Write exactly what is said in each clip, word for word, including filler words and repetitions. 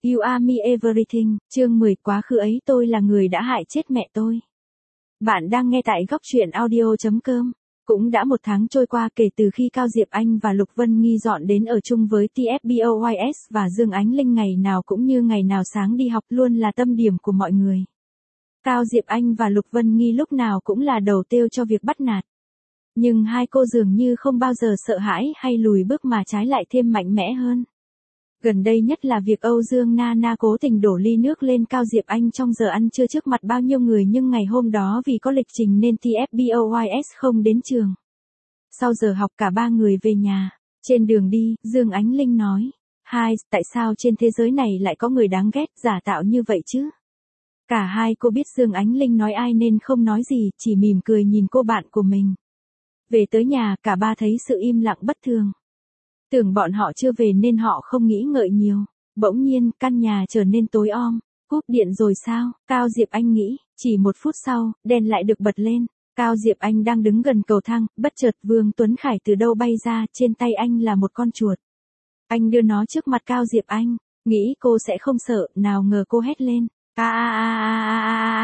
You are me everything, chương mười, quá khứ ấy tôi là người đã hại chết mẹ tôi. Bạn đang nghe tại góc truyện audio chấm com. Cũng đã một tháng trôi qua kể từ khi Cao Diệp Anh và Lục Vân Nghi dọn đến ở chung với tê ép boys và Dương Ánh Linh ngày nào cũng như ngày nào sáng đi học luôn là tâm điểm của mọi người. Cao Diệp Anh và Lục Vân Nghi lúc nào cũng là đầu tiêu cho việc bắt nạt. Nhưng hai cô dường như không bao giờ sợ hãi hay lùi bước mà trái lại thêm mạnh mẽ hơn. Gần đây nhất là việc Âu Dương Nana cố tình đổ ly nước lên Cao Diệp Anh trong giờ ăn trưa trước mặt bao nhiêu người, nhưng ngày hôm đó vì có lịch trình nên tê ép boys không đến trường. Sau giờ học cả ba người về nhà. Trên đường đi, Dương Ánh Linh nói, hai, tại sao trên thế giới này lại có người đáng ghét, giả tạo như vậy chứ? Cả hai cô biết Dương Ánh Linh nói ai nên không nói gì, chỉ mỉm cười nhìn cô bạn của mình. Về tới nhà, cả ba thấy sự im lặng bất thường. Tưởng bọn họ chưa về nên họ không nghĩ ngợi nhiều. Bỗng nhiên, căn nhà trở nên tối om. Cúp điện rồi sao? Cao Diệp Anh nghĩ. Chỉ một phút sau, đèn lại được bật lên. Cao Diệp Anh đang đứng gần cầu thang, bất chợt Vương Tuấn Khải từ đâu bay ra, trên tay anh là một con chuột. Anh đưa nó trước mặt Cao Diệp Anh, nghĩ cô sẽ không sợ, nào ngờ cô hét lên. A a a a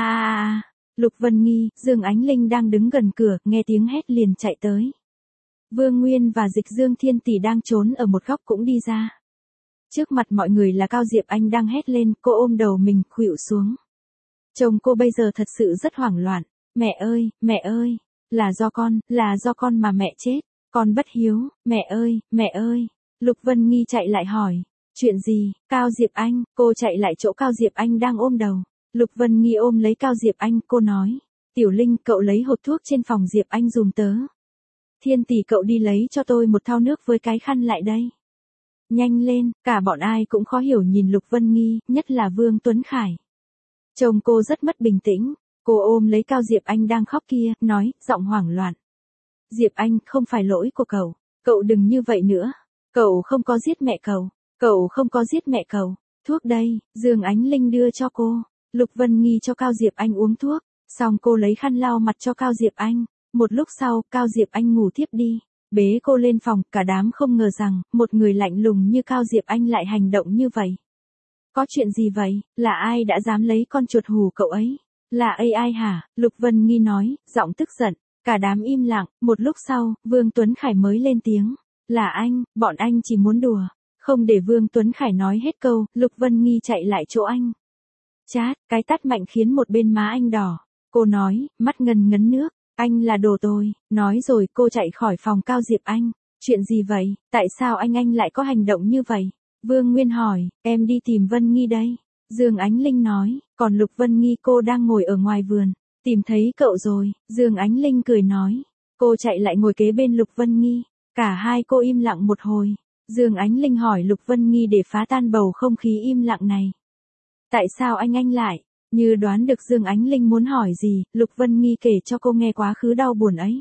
a a. Lục Vân Nghi, Dương Ánh Linh đang đứng gần cửa, nghe tiếng hét liền chạy tới. Vương Nguyên và Dịch Dương Thiên Tỷ đang trốn ở một góc cũng đi ra. Trước mặt mọi người là Cao Diệp Anh đang hét lên, cô ôm đầu mình, khuỵu xuống. Chồng cô bây giờ thật sự rất hoảng loạn. Mẹ ơi, mẹ ơi, là do con, là do con mà mẹ chết. Con bất hiếu, mẹ ơi, mẹ ơi. Lục Vân Nghi chạy lại hỏi. Chuyện gì? Cao Diệp Anh, cô chạy lại chỗ Cao Diệp Anh đang ôm đầu. Lục Vân Nghi ôm lấy Cao Diệp Anh, cô nói. Tiểu Linh, cậu lấy hộp thuốc trên phòng Diệp Anh dùm tớ. Thiên Tỷ, cậu đi lấy cho tôi một thau nước với cái khăn lại đây. Nhanh lên, cả bọn ai cũng khó hiểu nhìn Lục Vân Nghi, nhất là Vương Tuấn Khải. Chồng cô rất mất bình tĩnh, cô ôm lấy Cao Diệp Anh đang khóc kia, nói, giọng hoảng loạn. Diệp Anh, không phải lỗi của cậu, cậu đừng như vậy nữa. Cậu không có giết mẹ cậu, cậu không có giết mẹ cậu. Thuốc đây, Dương Ánh Linh đưa cho cô. Lục Vân Nghi cho Cao Diệp Anh uống thuốc, xong cô lấy khăn lau mặt cho Cao Diệp Anh. Một lúc sau, Cao Diệp Anh ngủ thiếp đi. Bế cô lên phòng, cả đám không ngờ rằng, một người lạnh lùng như Cao Diệp Anh lại hành động như vậy. Có chuyện gì vậy? Là ai đã dám lấy con chuột hù cậu ấy? Là a i hả? Lục Vân Nghi nói, giọng tức giận. Cả đám im lặng, một lúc sau, Vương Tuấn Khải mới lên tiếng. Là anh, bọn anh chỉ muốn đùa. Không để Vương Tuấn Khải nói hết câu, Lục Vân Nghi chạy lại chỗ anh. Chát, cái tát mạnh khiến một bên má anh đỏ. Cô nói, mắt ngần ngấn nước. Anh là đồ tồi. Nói rồi cô chạy khỏi phòng Cao Diệp Anh. Chuyện gì vậy? Tại sao anh anh lại có hành động như vậy? Vương Nguyên hỏi, em đi tìm Vân Nghi đây. Dương Ánh Linh nói, còn Lục Vân Nghi cô đang ngồi ở ngoài vườn. Tìm thấy cậu rồi. Dương Ánh Linh cười nói. Cô chạy lại ngồi kế bên Lục Vân Nghi. Cả hai cô im lặng một hồi. Dương Ánh Linh hỏi Lục Vân Nghi để phá tan bầu không khí im lặng này. Tại sao anh anh lại? Như đoán được Dương Ánh Linh muốn hỏi gì, Lục Vân Nghi kể cho cô nghe quá khứ đau buồn ấy.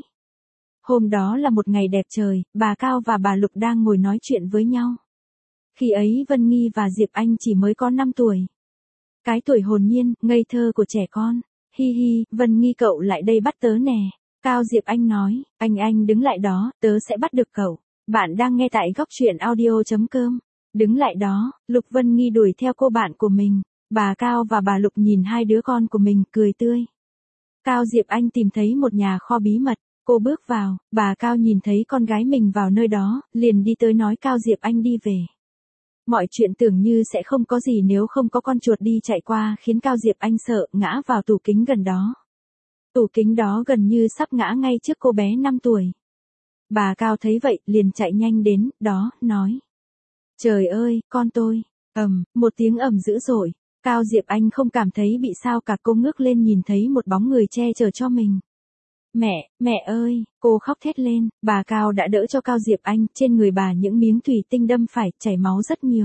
Hôm đó là một ngày đẹp trời, bà Cao và bà Lục đang ngồi nói chuyện với nhau. Khi ấy Vân Nghi và Diệp Anh chỉ mới có năm tuổi. Cái tuổi hồn nhiên, ngây thơ của trẻ con. Hi hi, Vân Nghi cậu lại đây bắt tớ nè. Cao Diệp Anh nói, anh anh đứng lại đó, tớ sẽ bắt được cậu. Bạn đang nghe tại góc truyện audio chấm com. Đứng lại đó, Lục Vân Nghi đuổi theo cô bạn của mình. Bà Cao và bà Lục nhìn hai đứa con của mình cười tươi. Cao Diệp Anh tìm thấy một nhà kho bí mật, cô bước vào, bà Cao nhìn thấy con gái mình vào nơi đó, liền đi tới nói Cao Diệp Anh đi về. Mọi chuyện tưởng như sẽ không có gì nếu không có con chuột đi chạy qua khiến Cao Diệp Anh sợ, ngã vào tủ kính gần đó. Tủ kính đó gần như sắp ngã ngay trước cô bé năm tuổi. Bà Cao thấy vậy, liền chạy nhanh đến, đó, nói. Trời ơi, con tôi, ầm, một tiếng ầm dữ dội. Cao Diệp Anh không cảm thấy bị sao cả, cô ngước lên nhìn thấy một bóng người che chở cho mình. Mẹ, mẹ ơi, cô khóc thét lên, bà Cao đã đỡ cho Cao Diệp Anh, trên người bà những miếng thủy tinh đâm phải, chảy máu rất nhiều.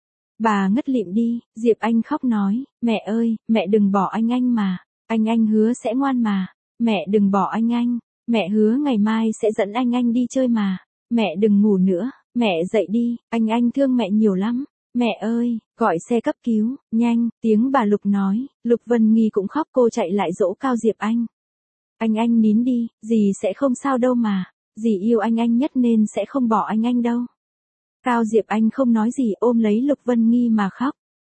Bà ngất lịm đi, Diệp Anh khóc nói, mẹ ơi, mẹ đừng bỏ anh anh mà, anh anh hứa sẽ ngoan mà, mẹ đừng bỏ anh anh, mẹ hứa ngày mai sẽ dẫn anh anh đi chơi mà, mẹ đừng ngủ nữa, mẹ dậy đi, anh anh thương mẹ nhiều lắm. Mẹ ơi, gọi xe cấp cứu, nhanh, tiếng bà Lục nói, Lục Vân Nghi cũng khóc, cô chạy lại dỗ Cao Diệp Anh. Anh anh nín đi, dì sẽ không sao đâu mà, dì yêu anh anh nhất nên sẽ không bỏ anh anh đâu. Cao Diệp Anh không nói gì, ôm lấy Lục Vân Nghi mà khóc.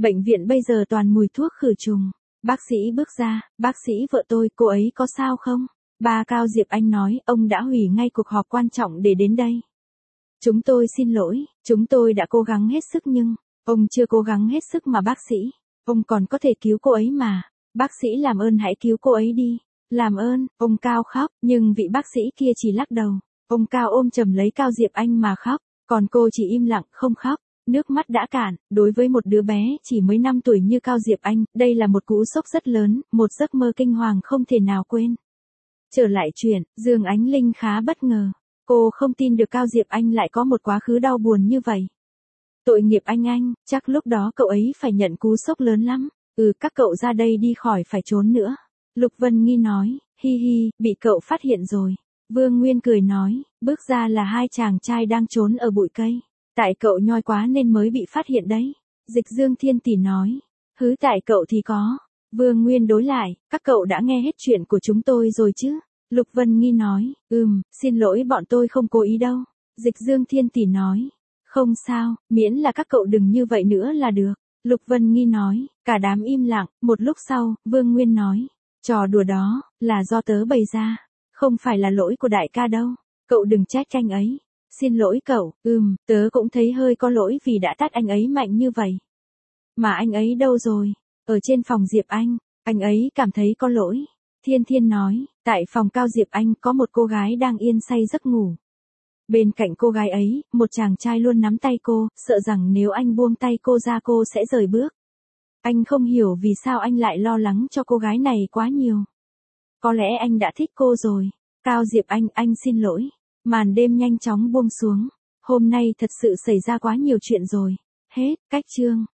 Bệnh viện bây giờ toàn mùi thuốc khử trùng. Bác sĩ bước ra, bác sĩ vợ tôi, cô ấy có sao không? Ba Cao Diệp Anh nói, ông đã hủy ngay cuộc họp quan trọng để đến đây. Chúng tôi xin lỗi, chúng tôi đã cố gắng hết sức nhưng, ông chưa cố gắng hết sức mà bác sĩ. Ông còn có thể cứu cô ấy mà. Bác sĩ làm ơn hãy cứu cô ấy đi. Làm ơn, ông Cao khóc, nhưng vị bác sĩ kia chỉ lắc đầu. Ông Cao ôm chầm lấy Cao Diệp Anh mà khóc, còn cô chỉ im lặng không khóc. Nước mắt đã cạn, đối với một đứa bé chỉ mới năm tuổi như Cao Diệp Anh, đây là một cú sốc rất lớn, một giấc mơ kinh hoàng không thể nào quên. Trở lại chuyện, Dương Ánh Linh khá bất ngờ. Cô không tin được Cao Diệp Anh lại có một quá khứ đau buồn như vậy. Tội nghiệp anh anh, chắc lúc đó cậu ấy phải nhận cú sốc lớn lắm. Ừ, các cậu ra đây đi khỏi phải trốn nữa. Lục Vân Nghi nói, hi hi, bị cậu phát hiện rồi. Vương Nguyên cười nói, bước ra là hai chàng trai đang trốn ở bụi cây. Tại cậu nhoi quá nên mới bị phát hiện đấy. Dịch Dương Thiên Tỷ nói, hứ tại cậu thì có. Vương Nguyên đối lại, các cậu đã nghe hết chuyện của chúng tôi rồi chứ? Lục Vân Nghi nói, ừm, xin lỗi bọn tôi không cố ý đâu. Dịch Dương Thiên Tỷ nói, không sao, miễn là các cậu đừng như vậy nữa là được. Lục Vân Nghi nói, cả đám im lặng, một lúc sau, Vương Nguyên nói, trò đùa đó, là do tớ bày ra, không phải là lỗi của đại ca đâu, cậu đừng trách anh ấy. Xin lỗi cậu, ừm, tớ cũng thấy hơi có lỗi vì đã tát anh ấy mạnh như vậy. Mà anh ấy đâu rồi? Ở trên phòng Diệp Anh, anh ấy cảm thấy có lỗi. Thiên Thiên nói, tại phòng Cao Diệp Anh có một cô gái đang yên say giấc ngủ. Bên cạnh cô gái ấy, một chàng trai luôn nắm tay cô, sợ rằng nếu anh buông tay cô ra cô sẽ rời bước. Anh không hiểu vì sao anh lại lo lắng cho cô gái này quá nhiều. Có lẽ anh đã thích cô rồi. Cao Diệp Anh, anh xin lỗi. Màn đêm nhanh chóng buông xuống. Hôm nay thật sự xảy ra quá nhiều chuyện rồi. Hết, cách chương.